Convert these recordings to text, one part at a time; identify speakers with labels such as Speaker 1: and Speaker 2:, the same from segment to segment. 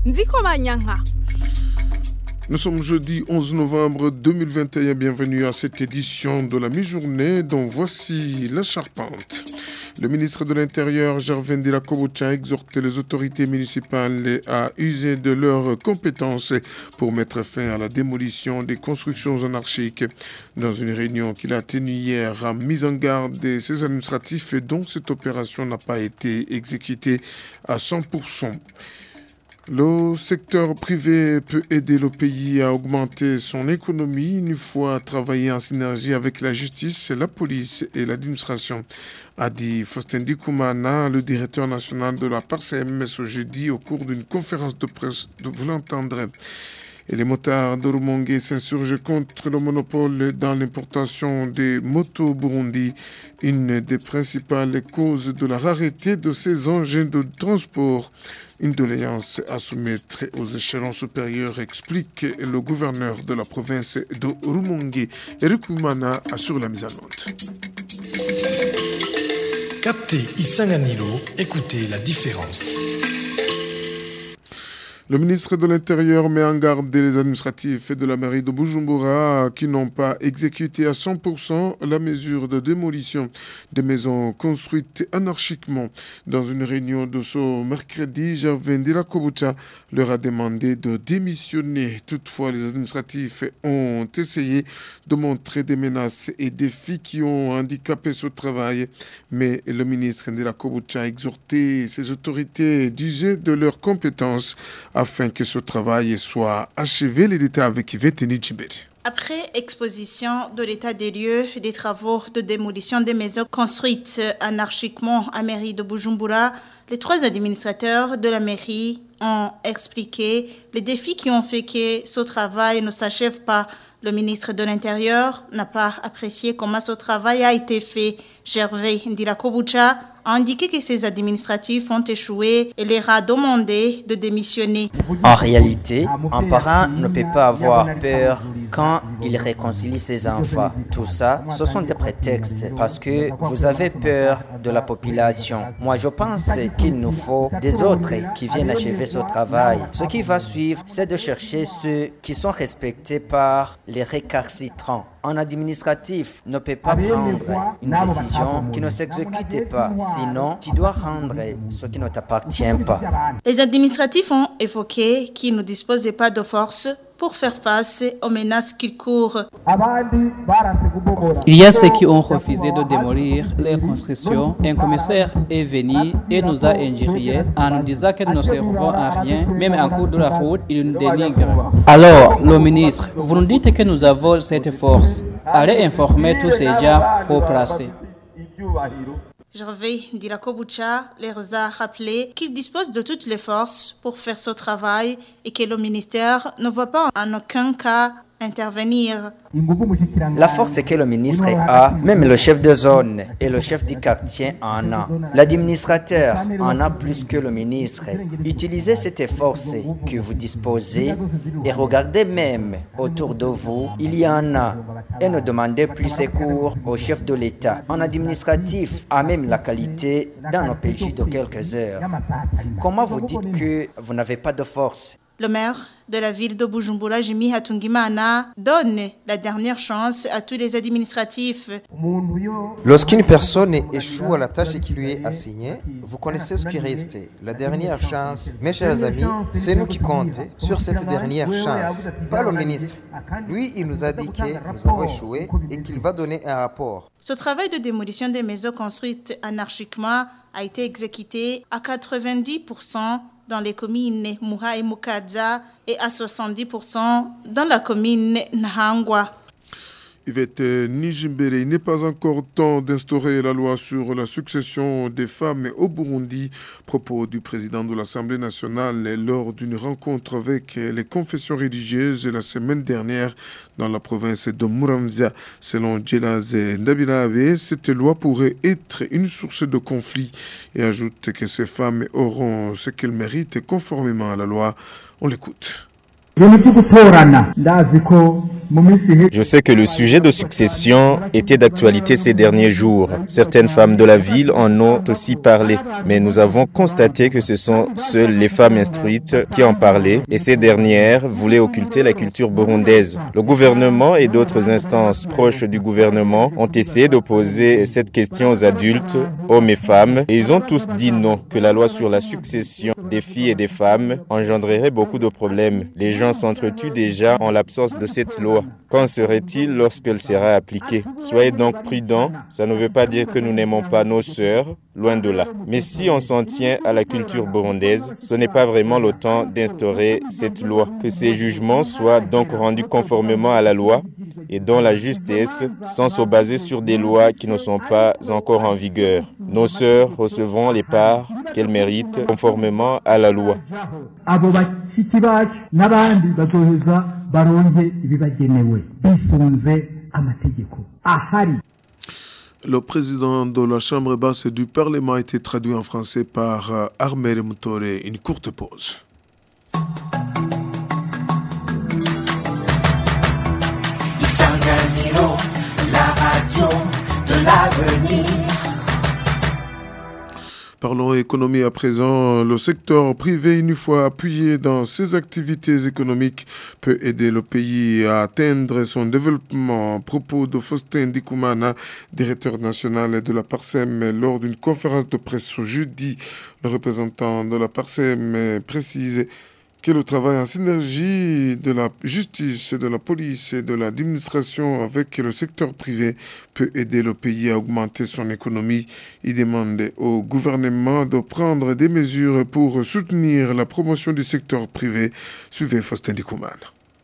Speaker 1: Ndiko Manyanha.
Speaker 2: Nous sommes jeudi 11 novembre 2021. Bienvenue à cette édition de la mi-journée dont voici la charpente. Le ministre de l'Intérieur, Gervais Ndirakobucha, a exhorté les autorités municipales à user de leurs compétences pour mettre fin à la démolition des constructions anarchiques. Dans une réunion qu'il a tenue hier, a mis en garde ses administratifs dont cette opération n'a pas été exécutée à 100%. Le secteur privé peut aider le pays à augmenter son économie une fois travaillé en synergie avec la justice, la police et l'administration, a dit Faustin Dikoumana, le directeur national de la PARCEM, ce jeudi au cours d'une conférence de presse. Vous l'entendrez. Et les motards de Rumongue s'insurgent contre le monopole dans l'importation des motos au Burundi, une des principales causes de la rareté de ces engins de transport. Une doléance à soumettre aux échelons supérieurs, explique le gouverneur de la province de Rumongue. Eric Oumana assure la mise en onde.
Speaker 3: Captez Isanganilo, écoutez la différence.
Speaker 2: Le ministre de l'Intérieur met en garde les administratifs de la mairie de Bujumbura qui n'ont pas exécuté à 100% la mesure de démolition des maisons construites anarchiquement. Dans une réunion de ce mercredi, Gervais Ndirakobucha leur a demandé de démissionner. Toutefois, les administratifs ont essayé de montrer des menaces et défis qui ont handicapé ce travail. Mais le ministre Ndirakobucha a exhorté ses autorités d'user de leurs compétences afin que ce travail soit achevé. Les détails avec Veteni Djimbet.
Speaker 4: Après exposition de l'état des lieux des travaux de démolition des maisons construites anarchiquement à mairie de Bujumbura, les trois administrateurs de la mairie ont expliqué les défis qui ont fait que ce travail ne s'achève pas. Le ministre de l'Intérieur n'a pas apprécié comment ce travail a été fait. Gervais Ndirakobucha a indiqué que ces administratifs ont échoué et leur a demandé de démissionner.
Speaker 5: En réalité, un parent ne peut pas avoir peur quand il réconcilie ses enfants. Tout ça, ce sont des prétextes parce que vous avez peur de la population. Moi, je pense qu'il nous faut des autres qui viennent achever ce travail. Ce qui va suivre, c'est de chercher ceux qui sont respectés par les récalcitrants. Un administratif ne peut pas prendre une décision qui ne s'exécute pas. Sinon, tu dois rendre ce qui ne t'appartient pas.
Speaker 4: Les administratifs ont évoqué qu'ils ne disposaient pas de force pour faire face aux menaces qu'ils courent.
Speaker 6: Il y a ceux qui ont refusé de démolir les constructions. Un commissaire est venu et nous a injuriés en nous disant que nous ne servons à rien. Même en cours de la route, il nous dénigre. Alors, le ministre, vous nous dites que nous avons cette force. Allez informer tous ces gens au placé.
Speaker 4: Gervais Ndirakobucha leur a rappelé qu'ils disposent de toutes les forces pour faire ce travail et que le ministère ne va pas en aucun cas intervenir.
Speaker 5: La force que le ministre a, même le chef de zone et le chef du quartier en a. L'administrateur en a plus que le ministre. Utilisez cette force que vous disposez et regardez même autour de vous, il y en a. Et ne demandez plus secours au chef de l'État. Un administratif a même la qualité d'un OPJ de quelques heures. Comment vous dites que vous n'avez pas de force?
Speaker 4: Le maire de la ville de Bujumbura, Jimmy Hatungimana, donne la dernière chance à tous les administratifs.
Speaker 7: Lorsqu'une personne échoue à la tâche qui lui est assignée, vous connaissez ce qui reste. La dernière chance, mes chers amis, c'est nous qui comptons sur cette dernière chance, pas le ministre. Lui, il nous a dit que nous avons échoué et qu'il va donner un rapport.
Speaker 4: Ce travail de démolition des maisons construites anarchiquement a été exécuté à 90% dans les communes Muha et Mukaza et à 70% dans la commune Nahangwa.
Speaker 2: Yvette Nijimbere, il n'est pas encore temps d'instaurer la loi sur la succession des femmes au Burundi. Propos du président de l'Assemblée nationale lors d'une rencontre avec les confessions religieuses la semaine dernière dans la province de Muramvya. Selon Djelaz Ndabilabe, cette loi pourrait être une source de conflit et ajoute que ces femmes auront ce qu'elles méritent conformément à la loi. On l'écoute.
Speaker 1: Je sais que le sujet de succession était d'actualité ces derniers jours. Certaines femmes de la ville en ont aussi parlé, mais nous avons constaté que ce sont seules les femmes instruites qui en parlaient et ces dernières voulaient occulter la culture burundaise. Le gouvernement et d'autres instances proches du gouvernement ont essayé de poser cette question aux adultes, hommes et femmes, et ils ont tous dit non, que la loi sur la succession des filles et des femmes engendrerait beaucoup de problèmes. Les gens s'entretuent déjà en l'absence de cette loi. Qu'en serait-il lorsqu'elle sera appliquée? Soyez donc prudents, ça ne veut pas dire que nous n'aimons pas nos sœurs, loin de là. Mais si on s'en tient à la culture burundaise, ce n'est pas vraiment le temps d'instaurer cette loi. Que ces jugements soient donc rendus conformément à la loi et dont la justesse, sans se baser sur des lois qui ne sont pas encore en vigueur. Nos sœurs recevront les parts qu'elles méritent conformément à la loi.
Speaker 2: Le président de la Chambre basse du Parlement a été traduit en français par Armel Mutore. Une courte pause.
Speaker 8: Isanganiro, la radio de l'avenir.
Speaker 2: Parlons économie à présent. Le secteur privé, une fois appuyé dans ses activités économiques, peut aider le pays à atteindre son développement. Propos de Faustin Ndikoumana, directeur national de la PARSEM, lors d'une conférence de presse ce jeudi. Le représentant de la PARSEM précise que le travail en synergie de la justice, de la police et de l'administration avec le secteur privé peut aider le pays à augmenter son économie. Il demande au gouvernement de prendre des mesures pour soutenir la promotion du secteur privé. Suivez Faustin Ndikoumana.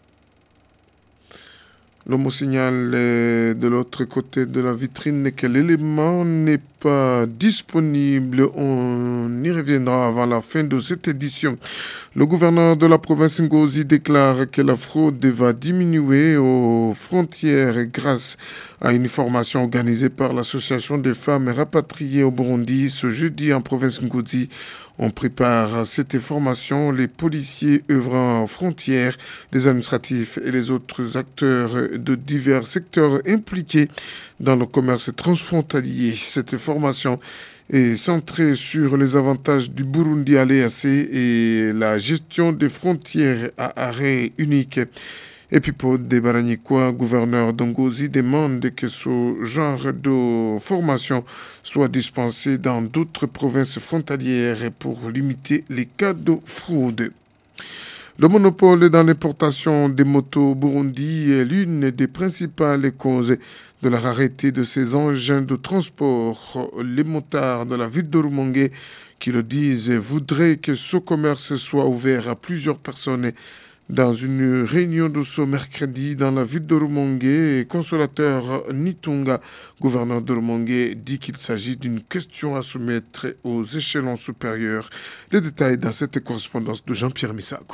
Speaker 2: L'homme signale de l'autre côté de la vitrine que l'élément n'est pas disponible. On y reviendra avant la fin de cette édition. Le gouverneur de la province Ngozi déclare que la fraude va diminuer aux frontières grâce à une formation organisée par l'association des femmes rapatriées au Burundi ce jeudi en province Ngozi. On prépare cette formation les policiers œuvrant aux frontières, les administratifs et les autres acteurs de divers secteurs impliqués dans le commerce transfrontalier. Cette formation est centrée sur les avantages du Burundi à l'EAC et la gestion des frontières à arrêt unique. Et puis pour Debaranyikwa, gouverneur d'Ngozi, demande que ce genre de formation soit dispensé dans d'autres provinces frontalières pour limiter les cas de fraude. Le monopole dans l'importation des motos au Burundi est l'une des principales causes de la rareté de ces engins de transport. Les motards de la ville de Rumongue qui le disent voudraient que ce commerce soit ouvert à plusieurs personnes. Dans une réunion de ce mercredi dans la ville de Rumongue, consolateur Nitunga, gouverneur de Rumongue, dit qu'il s'agit d'une question à soumettre aux échelons supérieurs. Les détails dans cette correspondance de Jean-Pierre Misago.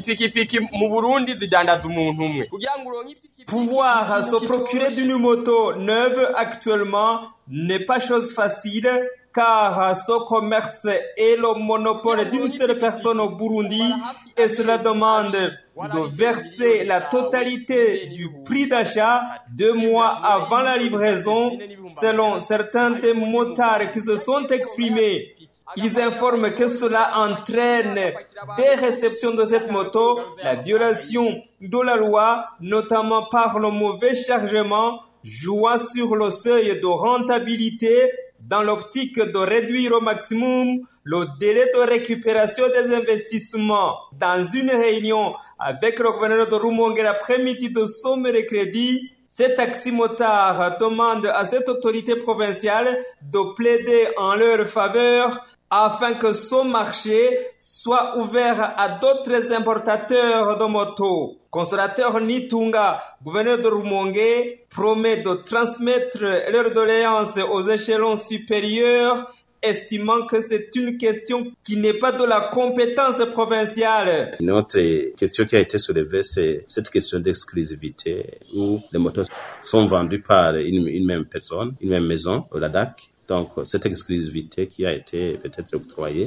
Speaker 9: Pouvoir se procurer d'une moto neuve actuellement n'est pas chose facile, car ce commerce est le monopole d'une seule personne au Burundi et cela demande de verser la totalité du prix d'achat 2 mois avant la livraison, selon certains des motards qui se sont exprimés. Ils informent que cela entraîne des réceptions de cette moto, la violation de la loi, notamment par le mauvais chargement, jouant sur le seuil de rentabilité dans l'optique de réduire au maximum le délai de récupération des investissements. Dans une réunion avec le gouverneur de Rumongue l'après-midi de ce mercredi, ces taximotards demandent à cette autorité provinciale de plaider en leur faveur afin que ce marché soit ouvert à d'autres importateurs de motos. Consolateur Nitunga, gouverneur de Rumongue, promet de transmettre leurs doléances aux échelons supérieurs, estimant que c'est une question qui n'est pas de la compétence provinciale.
Speaker 10: Une autre question qui a été soulevée, c'est cette question d'exclusivité où les motos sont vendues par une même personne, une même maison, au LADAC. Donc, cette exclusivité qui a été peut-être octroyée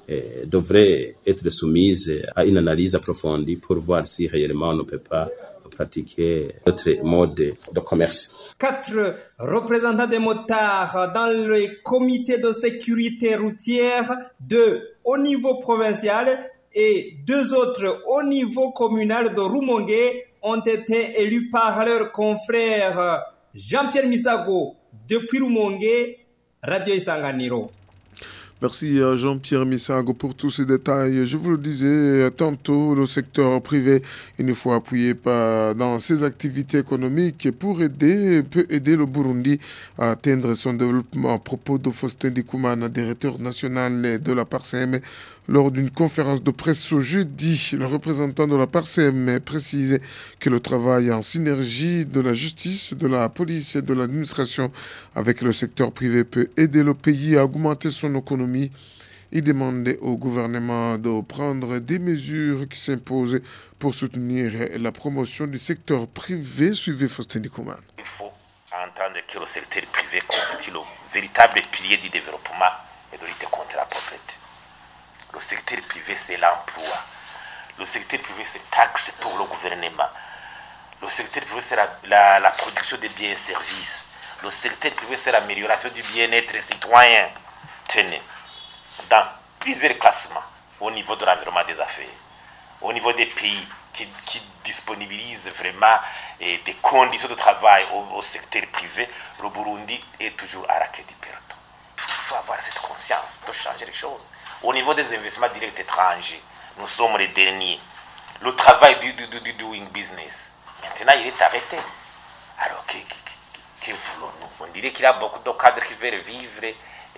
Speaker 10: devrait être soumise à une analyse approfondie pour voir si réellement on ne peut pas pratiquer notre mode de commerce.
Speaker 9: 4 représentants des motards dans le comité de sécurité routière, 2 au niveau provincial et 2 autres au niveau communal de Rumongue ont été élus par leur confrère Jean-Pierre Misago depuis Rumongue, Radio Isanganiro.
Speaker 2: Merci à Jean-Pierre Misago pour tous ces détails. Je vous le disais tantôt, le secteur privé, une fois appuyé dans ses activités économiques, peut aider le Burundi à atteindre son développement. À propos de Faustin Ndikoumana, directeur national de la PARSEM, lors d'une conférence de presse ce jeudi, le représentant de la PARSEM précisait que le travail en synergie de la justice, de la police et de l'administration avec le secteur privé peut aider le pays à augmenter son économie. Il demandait au gouvernement de prendre des mesures qui s'imposent pour soutenir la promotion du secteur privé. Suivez Faustin Ndikoumana.
Speaker 11: Il faut entendre que le secteur privé constitue le véritable pilier du développement et de lutter contre la pauvreté. Le secteur privé, c'est l'emploi. Le secteur privé, c'est taxe pour le gouvernement. Le secteur privé, c'est la production de biens et services. Le secteur privé, c'est l'amélioration du bien-être citoyen. Tenez, dans plusieurs classements, au niveau de l'environnement des affaires, au niveau des pays qui disponibilisent vraiment des conditions de travail au secteur privé, le Burundi est toujours à la queue du peloton. Il faut avoir cette conscience de changer les choses. Au niveau des investissements directs étrangers, nous sommes les derniers. Le travail du doing business, maintenant il est arrêté. Alors que voulons-nous? On dirait qu'il y a beaucoup de cadres qui veulent vivre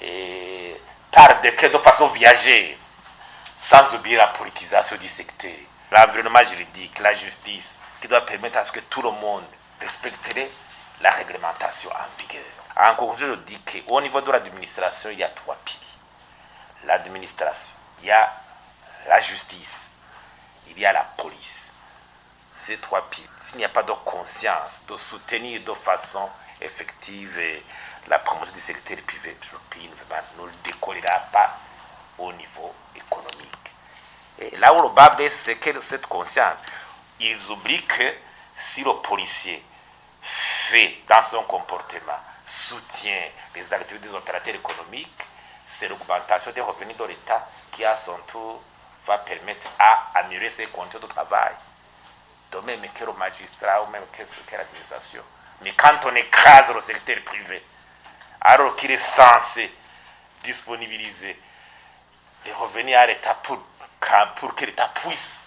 Speaker 11: par décret de façon viagère, sans oublier la politisation du secteur, l'environnement juridique, la justice, qui doit permettre à ce que tout le monde respecte la réglementation en vigueur. En conclusion, je dis qu'au niveau de l'administration, il y a 3 piliers. L'administration, il y a la justice, il y a la police. Ces 3 piliers. S'il n'y a pas de conscience de soutenir de façon effective la promotion du secteur privé, le pays ne le décollera pas au niveau économique. Et là où le bas blesse, c'est que cette conscience, ils oublient que si le policier fait dans son comportement, soutient les activités des opérateurs économiques, c'est l'augmentation des revenus de l'État qui, à son tour, va permettre à améliorer ses conditions de travail. De même que le magistrat ou même que l'administration. Mais quand on écrase le secteur privé, alors qu'il est censé disponibiliser les revenus à l'État pour que l'État puisse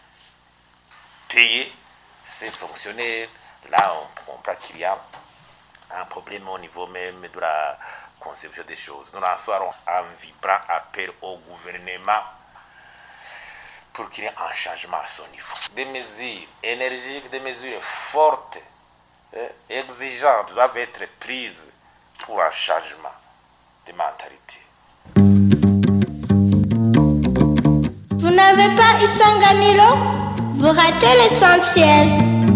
Speaker 11: payer ses fonctionnaires, là on comprend qu'il y a un problème au niveau même de la conception des choses. Nous lancerons un vibrant appel au gouvernement pour qu'il y ait un changement à son niveau. Des mesures énergiques, des mesures fortes, exigeantes doivent être prises pour un changement de mentalité.
Speaker 12: Vous n'avez pas Isanganiro? Vous ratez l'essentiel.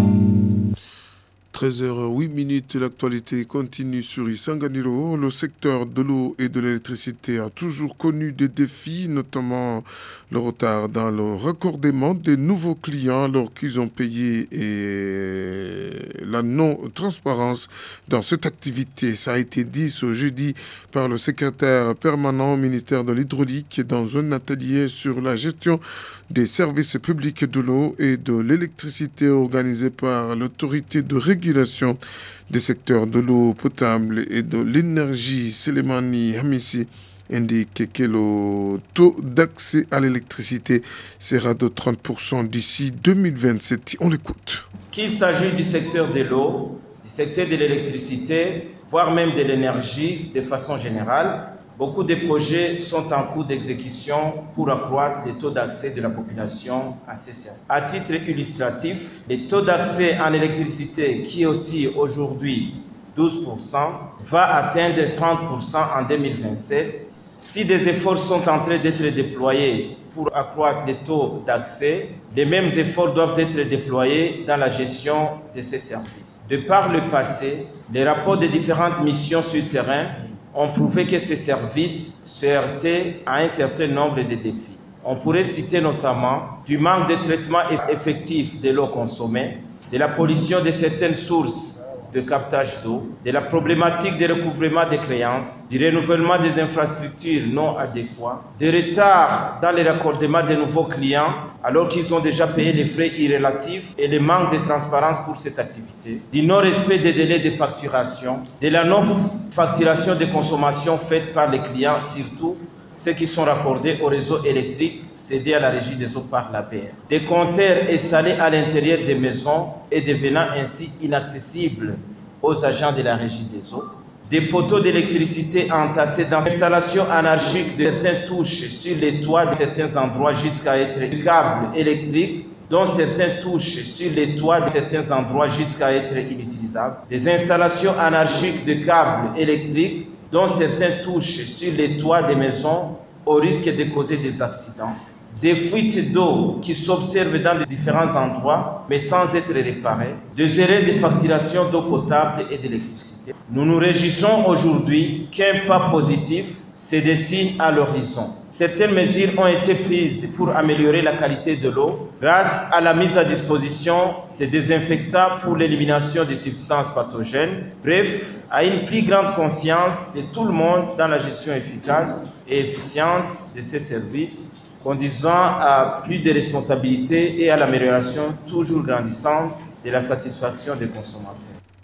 Speaker 2: 13h08, l'actualité continue sur Isanganiro. Le secteur de l'eau et de l'électricité a toujours connu des défis, notamment le retard dans le raccordement des nouveaux clients alors qu'ils ont payé et la non-transparence dans cette activité. Ça a été dit ce jeudi par le secrétaire permanent au ministère de l'Hydraulique dans un atelier sur la gestion des services publics de l'eau et de l'électricité organisé par l'autorité de régulation des secteurs de l'eau potable et de l'énergie. Selemani Hamissi indique que le taux d'accès à l'électricité sera de 30% d'ici 2027. On l'écoute.
Speaker 13: Qu'il s'agit du secteur de l'eau, du secteur de l'électricité, voire même de l'énergie de façon générale, beaucoup de projets sont en cours d'exécution pour accroître les taux d'accès de la population à ces services. À titre illustratif, le taux d'accès en électricité, qui est aussi aujourd'hui 12%, va atteindre 30% en 2027. Si des efforts sont en train d'être déployés pour accroître les taux d'accès, les mêmes efforts doivent être déployés dans la gestion de ces services. De par le passé, les rapports des différentes missions sur le terrain ont prouvé que ces services se heurtaient à un certain nombre de défis. On pourrait citer notamment du manque de traitement effectif de l'eau consommée, de la pollution de certaines sources de captage d'eau, de la problématique de recouvrement des créances, du renouvellement des infrastructures non adéquates, des retards dans le raccordement de nouveaux clients alors qu'ils ont déjà payé les frais irrélatifs et le manque de transparence pour cette activité, du non-respect des délais de facturation, de la non-facturation des consommations faites par les clients, surtout ceux qui sont raccordés au réseau électrique cédé à la régie des eaux par l'APR. Des compteurs installés à l'intérieur des maisons et devenant ainsi inaccessibles aux agents de la régie des eaux. Des poteaux d'électricité entassés dans l'installation anarchique de certaines touches sur les toits de certains endroits jusqu'à être des câbles électriques dont certaines touches sur les toits de certains endroits jusqu'à être inutilisables. Des installations anarchiques de câbles électriques dont certaines touches sur les toits des maisons au risque de causer des accidents. Des fuites d'eau qui s'observent dans de différents endroits, mais sans être réparées, des erreurs de facturation d'eau potable et d'électricité. Nous nous réjouissons aujourd'hui qu'un pas positif se dessine à l'horizon. Certaines mesures ont été prises pour améliorer la qualité de l'eau grâce à la mise à disposition de désinfectants pour l'élimination des substances pathogènes, bref, à une plus grande conscience de tout le monde dans la gestion efficace et efficiente de ces services, conduisant à plus de responsabilités et à l'amélioration toujours grandissante de la satisfaction des consommateurs.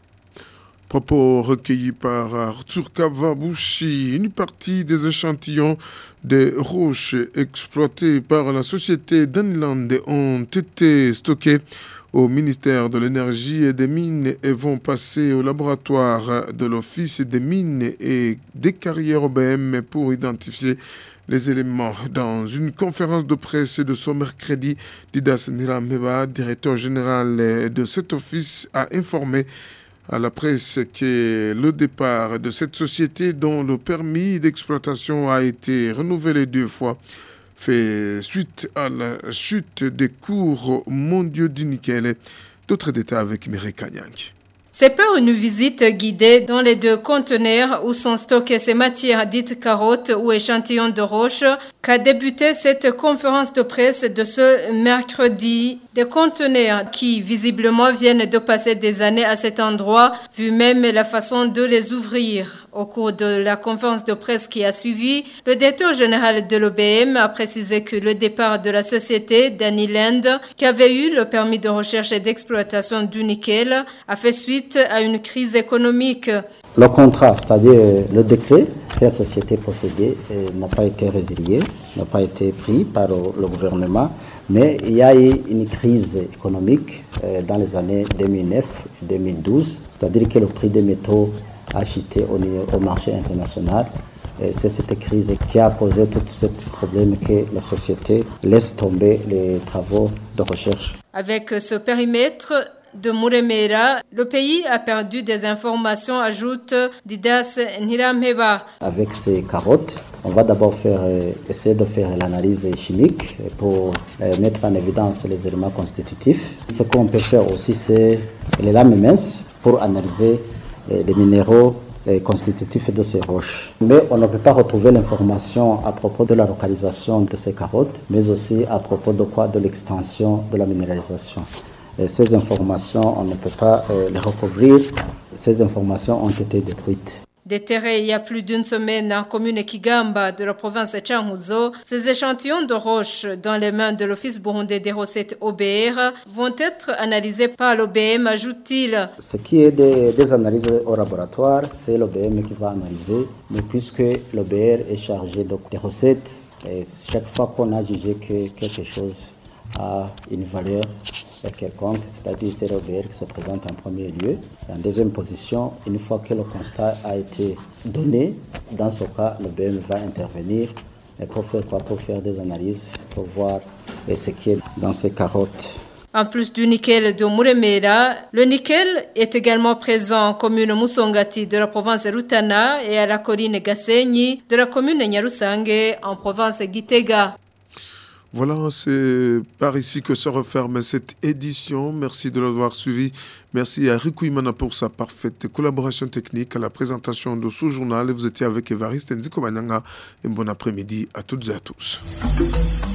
Speaker 2: Propos recueillis par Arthur Kavabouchi. Une partie des échantillons des roches exploitées par la société Daneland ont été stockés au ministère de l'Énergie et des Mines et vont passer au laboratoire de l'Office des Mines et des Carrières OBM pour identifier les éléments. Dans une conférence de presse de ce mercredi, Didas Nirameba, directeur général de cet office, a informé à la presse que le départ de cette société dont le permis d'exploitation a été renouvelé 2 fois fait suite à la chute des cours mondiaux du nickel. D'autres détails avec Mireille Kanyang.
Speaker 14: C'est par une visite guidée dans les 2 conteneurs où sont stockées ces matières dites carottes ou échantillons de roche qu'a débuté cette conférence de presse de ce mercredi. Des conteneurs qui visiblement viennent de passer des années à cet endroit, vu même la façon de les ouvrir. Au cours de la conférence de presse qui a suivi, le directeur général de l'OBM a précisé que le départ de la société Daneland, qui avait eu le permis de recherche et d'exploitation du nickel, a fait suite à une crise économique.
Speaker 15: Le contrat, c'est-à-dire le décret que la société possédait, n'a pas été résilié, n'a pas été pris par le gouvernement, mais il y a eu une crise économique dans les années 2009 et 2012, c'est-à-dire que le prix des métaux a chuté au marché international. Et c'est cette crise qui a causé tous ces problèmes que la société laisse tomber les travaux de recherche.
Speaker 14: Avec ce périmètre de Muremera, le pays a perdu des informations, ajoute Didas Nirameba.
Speaker 15: Avec ces carottes, on va d'abord essayer de faire l'analyse chimique pour mettre en évidence les éléments constitutifs. Ce qu'on peut faire aussi, c'est les lames minces pour analyser les minéraux constitutifs de ces roches. Mais on ne peut pas retrouver l'information à propos de la localisation de ces carottes, mais aussi à propos de l'extension de la minéralisation. Et ces informations, on ne peut pas les recouvrir. Ces informations ont été détruites.
Speaker 14: Déterrés il y a plus d'une semaine en commune Kigamba de la province de Changuzo, ces échantillons de roches dans les mains de l'Office burundais des recettes OBR vont être analysés par l'OBM, ajoute-t-il.
Speaker 15: Ce qui est des analyses au laboratoire, c'est l'OBM qui va analyser, mais puisque l'OBR est chargé des recettes, et chaque fois qu'on a jugé que quelque chose a une valeur quelconque, c'est-à-dire c'est l'OBR qui se présente en premier lieu. Et en deuxième position, une fois que le constat a été donné, dans ce cas, l'OBM va intervenir. Et pour faire quoi? Pour faire des analyses, pour voir ce qui est dans ces carottes.
Speaker 14: En plus du nickel de Muremera, le nickel est également présent en commune Musongati de la province de Rutana et à la colline Gasenyi de la commune Nyarusange en province Gitega.
Speaker 2: Voilà, c'est par ici que se referme cette édition. Merci de l'avoir suivi. Merci à Riku Imana pour sa parfaite collaboration technique à la présentation de ce journal. Vous étiez avec Évariste Nziko Banyanga. Un bon après-midi à toutes et à tous.